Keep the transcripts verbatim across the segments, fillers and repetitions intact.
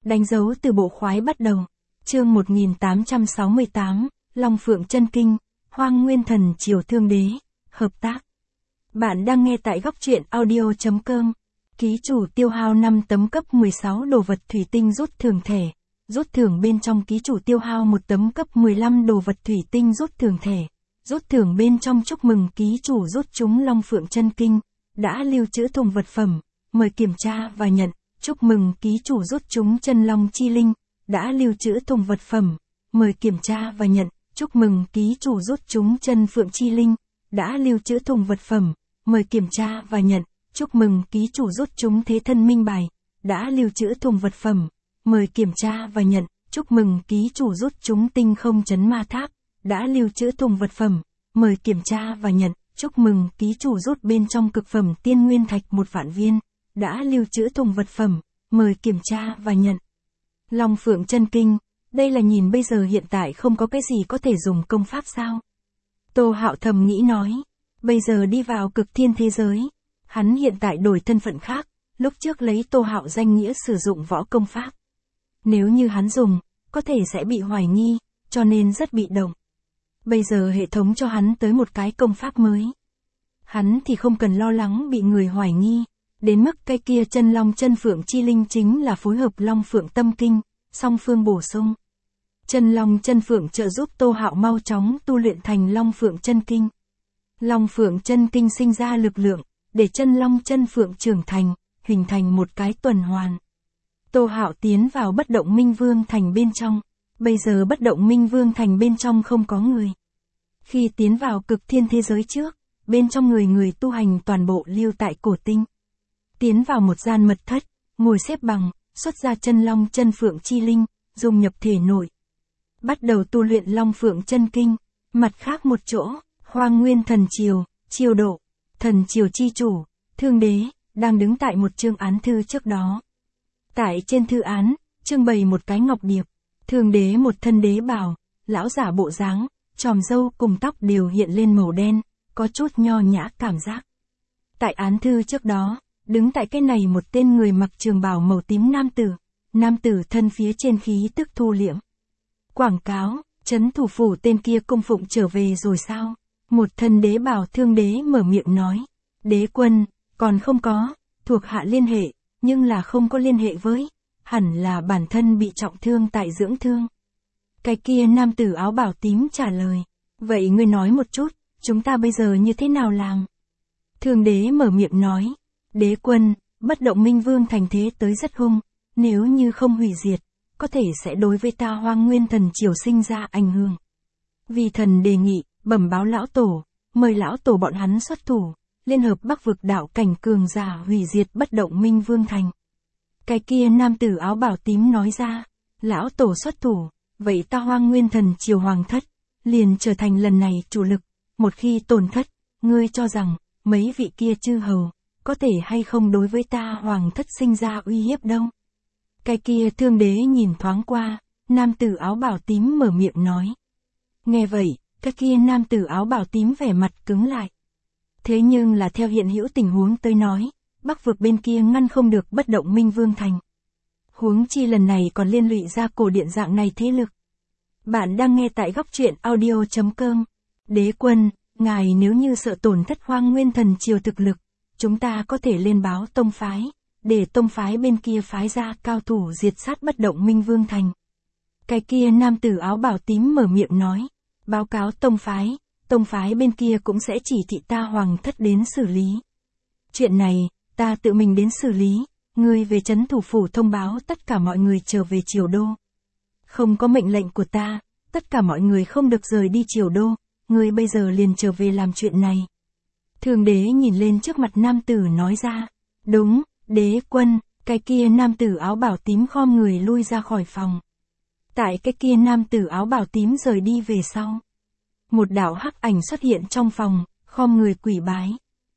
Đánh dấu từ bộ khoái bắt đầu. Chương một nghìn tám trăm sáu mươi tám, Long Phượng Chân Kinh, Hoang Nguyên Thần Triều Thương Đế, hợp tác. Bạn đang nghe tại góc truyện audio chấm com. Ký chủ tiêu hao năm tấm cấp mười sáu đồ vật thủy tinh rút thưởng thẻ. Rút thưởng bên trong ký chủ tiêu hao một tấm cấp mười lăm đồ vật thủy tinh rút thưởng thẻ. Rút thưởng bên trong chúc mừng ký chủ rút trúng Long Phượng Chân Kinh, đã lưu trữ thùng vật phẩm, mời kiểm tra và nhận. Chúc mừng ký chủ rút trúng Chân Long Chi Linh, đã lưu trữ thùng vật phẩm, mời kiểm tra và nhận. Chúc mừng ký chủ rút trúng Chân Phượng Chi Linh, đã lưu trữ thùng vật phẩm, mời kiểm tra và nhận. Chúc mừng ký chủ rút trúng Thế Thân Minh Bài, đã lưu trữ thùng vật phẩm, mời kiểm tra và nhận. Chúc mừng ký chủ rút trúng Tinh Không Chấn Ma Tháp, đã lưu trữ thùng vật phẩm, mời kiểm tra và nhận. Chúc mừng ký chủ rút bên trong cực phẩm Tiên Nguyên Thạch một vạn viên, đã lưu trữ thùng vật phẩm, mời kiểm tra và nhận. Long Phượng Chân Kinh, đây là nhìn bây giờ hiện tại không có cái gì có thể dùng công pháp sao? Tô Hạo thầm nghĩ nói, bây giờ đi vào cực thiên thế giới, hắn hiện tại đổi thân phận khác, lúc trước lấy Tô Hạo danh nghĩa sử dụng võ công pháp. Nếu như hắn dùng, có thể sẽ bị hoài nghi, cho nên rất bị động. Bây giờ hệ thống cho hắn tới một cái công pháp mới. Hắn thì không cần lo lắng bị người hoài nghi, đến mức cái kia Chân Long Chân Phượng Chi Linh chính là phối hợp Long Phượng Tâm Kinh, song phương bổ sung. Chân Long Chân Phượng trợ giúp Tô Hạo mau chóng tu luyện thành Long Phượng Chân Kinh. Long Phượng Chân Kinh sinh ra lực lượng, để Chân Long Chân Phượng trưởng thành, hình thành một cái tuần hoàn. Tô Hạo tiến vào Bất Động Minh Vương Thành bên trong, bây giờ Bất Động Minh Vương Thành bên trong không có người. Khi tiến vào cực thiên thế giới trước, bên trong người người tu hành toàn bộ lưu tại cổ tinh. Tiến vào một gian mật thất, ngồi xếp bằng, xuất ra Chân Long Chân Phượng Chi Linh, dung nhập thể nội. Bắt đầu tu luyện Long Phượng Chân Kinh. Mặt khác một chỗ, Hoang Nguyên Thần Triều, Triều Độ, Thần Triều Chi Chủ, Thương Đế, đang đứng tại một chương án thư trước đó. Tại trên thư án, trưng bày một cái ngọc điệp. Thương Đế một thân đế bào, lão giả bộ dáng, chòm râu cùng tóc đều hiện lên màu đen, có chút nho nhã cảm giác. Tại án thư trước đó, đứng tại cái này một tên người mặc trường bào màu tím nam tử. Nam tử thân phía trên khí tức thu liễm. Quảng cáo, trấn thủ phủ tên kia cung phụng trở về rồi sao? Một thân đế bào Thương Đế mở miệng nói. Đế quân, còn không có, thuộc hạ liên hệ, nhưng là không có liên hệ với, hẳn là bản thân bị trọng thương tại dưỡng thương. Cái kia nam tử áo bào tím trả lời. Vậy ngươi nói một chút, chúng ta bây giờ như thế nào làm? Thương Đế mở miệng nói. Đế quân, Bất Động Minh Vương Thành thế tới rất hung, nếu như không hủy diệt, có thể sẽ đối với ta Hoang Nguyên Thần Triều sinh ra ảnh hưởng. Vì thần đề nghị, bẩm báo lão tổ, mời lão tổ bọn hắn xuất thủ, liên hợp Bắc vực đạo cảnh cường giả hủy diệt Bất Động Minh Vương Thành. Cái kia nam tử áo bào tím nói ra, lão tổ xuất thủ, vậy ta Hoang Nguyên Thần Triều hoàng thất, liền trở thành lần này chủ lực, một khi tổn thất, ngươi cho rằng, mấy vị kia chư hầu, có thể hay không đối với ta hoàng thất sinh ra uy hiếp đâu. Cái kia Thương Đế nhìn thoáng qua, nam tử áo bào tím mở miệng nói. Nghe vậy, cái kia nam tử áo bào tím vẻ mặt cứng lại. Thế nhưng là theo hiện hữu tình huống tới nói, Bắc vực bên kia ngăn không được Bất Động Minh Vương Thành. Huống chi lần này còn liên lụy ra cổ điện dạng này thế lực. Bạn đang nghe tại góc truyện audio chấm com. Đế quân, ngài nếu như sợ tổn thất Hoang Nguyên Thần Triều thực lực, chúng ta có thể lên báo tông phái, để tông phái bên kia phái ra cao thủ diệt sát Bất Động Minh Vương Thành. Cái kia nam tử áo bào tím mở miệng nói, báo cáo tông phái, tông phái bên kia cũng sẽ chỉ thị ta hoàng thất đến xử lý. Chuyện này, ta tự mình đến xử lý, ngươi về trấn thủ phủ thông báo tất cả mọi người trở về Triều Đô. Không có mệnh lệnh của ta, tất cả mọi người không được rời đi Triều Đô, ngươi bây giờ liền trở về làm chuyện này. Thương Đế nhìn lên trước mặt nam tử nói ra, đúng, đế quân, cái kia nam tử áo bào tím khom người lui ra khỏi phòng. Tại cái kia nam tử áo bào tím rời đi về sau. Một đạo hắc ảnh xuất hiện trong phòng, khom người quỳ bái.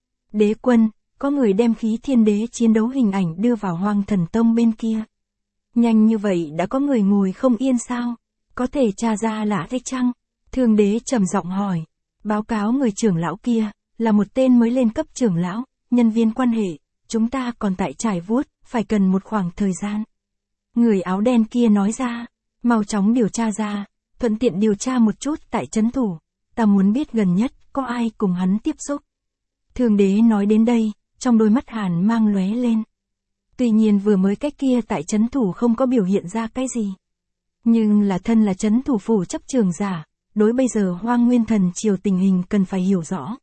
Đế quân, có người đem khí thiên đế chiến đấu hình ảnh đưa vào Hoang Thần Tông bên kia. Nhanh như vậy đã có người ngồi không yên sao? Có thể tra ra là thế chăng? Thương Đế trầm giọng hỏi. Báo cáo người trưởng lão kia, là một tên mới lên cấp trưởng lão, nhân viên quan hệ, chúng ta còn tại trải vuốt, phải cần một khoảng thời gian. Người áo đen kia nói ra, mau chóng điều tra ra, thuận tiện điều tra một chút tại trấn thủ, ta muốn biết gần nhất có ai cùng hắn tiếp xúc. Thương đế nói đến đây, trong đôi mắt hàn mang lóe lên. Tuy nhiên vừa mới cái kia tại trấn thủ không có biểu hiện ra cái gì. Nhưng là thân là trấn thủ phủ chấp trường giả, đối bây giờ Hoang Nguyên Thần Triều tình hình cần phải hiểu rõ.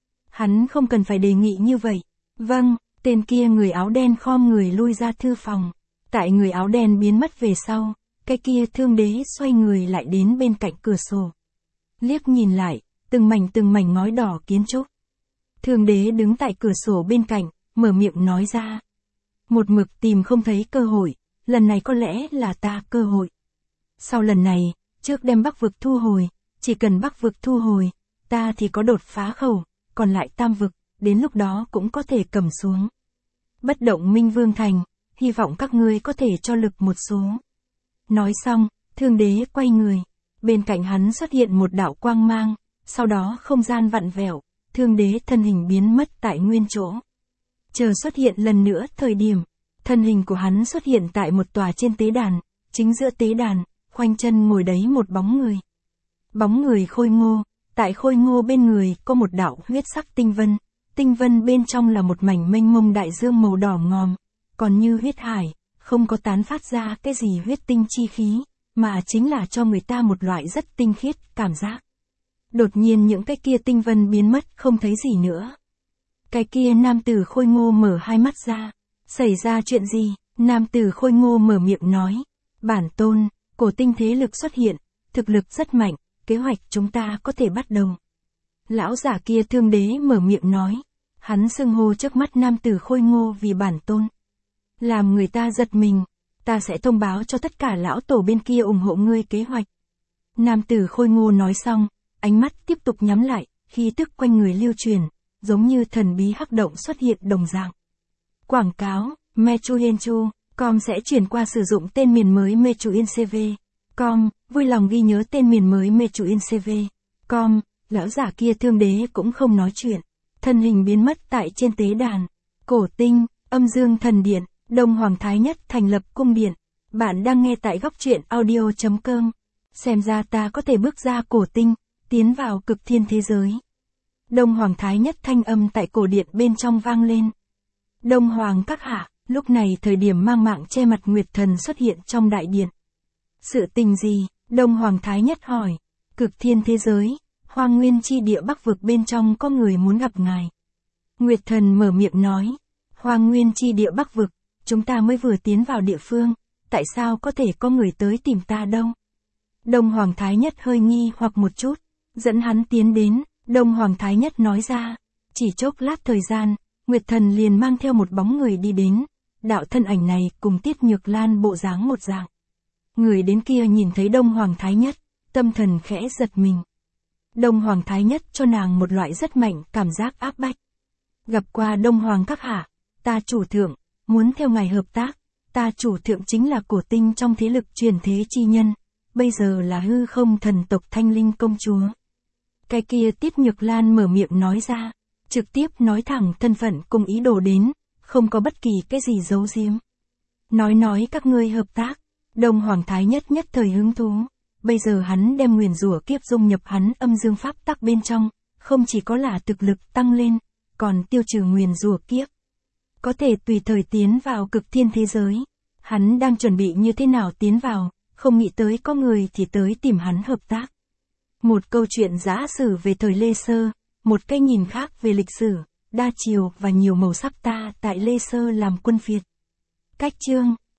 Hắn không cần phải đề nghị như vậy. Vâng, tên kia người áo đen khom người lui ra thư phòng. Tại người áo đen biến mất về sau, cái kia thương đế xoay người lại đến bên cạnh cửa sổ. Liếc nhìn lại, từng mảnh từng mảnh ngói đỏ kiến trúc. Thương đế đứng tại cửa sổ bên cạnh, mở miệng nói ra. Một mực tìm không thấy cơ hội, lần này có lẽ là ta cơ hội. Sau lần này, trước đem Bắc vực thu hồi, chỉ cần Bắc vực thu hồi, ta thì có đột phá khẩu, còn lại Tam vực, đến lúc đó cũng có thể cầm xuống. Bất động Minh Vương Thành, hy vọng các ngươi có thể cho lực một số. Nói xong, thương đế quay người, bên cạnh hắn xuất hiện một đạo quang mang, sau đó không gian vặn vẹo, thương đế thân hình biến mất tại nguyên chỗ. Chờ xuất hiện lần nữa thời điểm, thân hình của hắn xuất hiện tại một tòa trên tế đàn, chính giữa tế đàn, khoanh chân ngồi đấy một bóng người. Bóng người khôi ngô, tại khôi ngô bên người có một đạo huyết sắc tinh vân, tinh vân bên trong là một mảnh mênh mông đại dương màu đỏ ngòm, còn như huyết hải, không có tán phát ra cái gì huyết tinh chi khí, mà chính là cho người ta một loại rất tinh khiết cảm giác. Đột nhiên những cái kia tinh vân biến mất không thấy gì nữa. Cái kia nam tử khôi ngô mở hai mắt ra. Xảy ra chuyện gì? Nam tử khôi ngô mở miệng nói. Bản tôn, cổ tinh thế lực xuất hiện, thực lực rất mạnh, kế hoạch chúng ta có thể bắt đầu. Lão giả kia thương đế mở miệng nói. Hắn xưng hô trước mắt nam tử khôi ngô vì bản tôn. Làm người ta giật mình, ta sẽ thông báo cho tất cả lão tổ bên kia ủng hộ ngươi kế hoạch. Nam tử khôi ngô nói xong, ánh mắt tiếp tục nhắm lại, khí tức quanh người lưu truyền, giống như thần bí hắc động xuất hiện đồng dạng. Quảng cáo, Mechuyenchu, com sẽ chuyển qua sử dụng tên miền mới Mechuincv. Com, vui lòng ghi nhớ tên miền mới Mechuincv. Com, lão giả kia thương đế cũng không nói chuyện. Thân hình biến mất tại trên tế đàn. Cổ tinh, âm dương thần điện, Đông Hoàng Thái Nhất thành lập cung điện. Bạn đang nghe tại góc truyện audio chấm com. Xem ra ta có thể bước ra cổ tinh, tiến vào cực thiên thế giới. Đông Hoàng Thái Nhất thanh âm tại cổ điện bên trong vang lên. Đông Hoàng các hạ, lúc này thời điểm mang mạng che mặt Nguyệt Thần xuất hiện trong đại điện. Sự tình gì? Đông Hoàng Thái Nhất hỏi. Cực thiên thế giới, Hoang Nguyên chi địa Bắc vực bên trong có người muốn gặp ngài. Nguyệt Thần mở miệng nói. Hoang Nguyên chi địa Bắc vực, chúng ta mới vừa tiến vào địa phương, tại sao có thể có người tới tìm ta đâu? Đông Hoàng Thái Nhất hơi nghi hoặc một chút, dẫn hắn tiến đến, Đông Hoàng Thái Nhất nói ra, chỉ chốc lát thời gian, Nguyệt Thần liền mang theo một bóng người đi đến, đạo thân ảnh này cùng Tiết Nhược Lan bộ dáng một dạng. Người đến kia nhìn thấy Đông Hoàng Thái Nhất, tâm thần khẽ giật mình. Đông Hoàng Thái Nhất cho nàng một loại rất mạnh cảm giác áp bách. Gặp qua Đông Hoàng các hạ, ta chủ thượng, muốn theo ngài hợp tác, ta chủ thượng chính là cổ tinh trong thế lực truyền thế chi nhân, bây giờ là hư không thần tộc Thanh Linh công chúa. Cái kia Tiết Nhược Lan mở miệng nói ra, trực tiếp nói thẳng thân phận cùng ý đồ đến, không có bất kỳ cái gì giấu giếm. Nói nói các ngươi hợp tác, Đông Hoàng Thái Nhất nhất thời hứng thú, bây giờ hắn đem nguyền rủa kiếp dung nhập hắn âm dương pháp tắc bên trong, không chỉ có là thực lực tăng lên, còn tiêu trừ nguyền rủa kiếp. Có thể tùy thời tiến vào cực thiên thế giới. Hắn đang chuẩn bị như thế nào tiến vào, không nghĩ tới có người thì tới tìm hắn hợp tác. Một câu chuyện giả sử về thời Lê Sơ, một cái nhìn khác về lịch sử, đa chiều và nhiều màu sắc ta tại Lê Sơ làm quân phiệt. Cách chương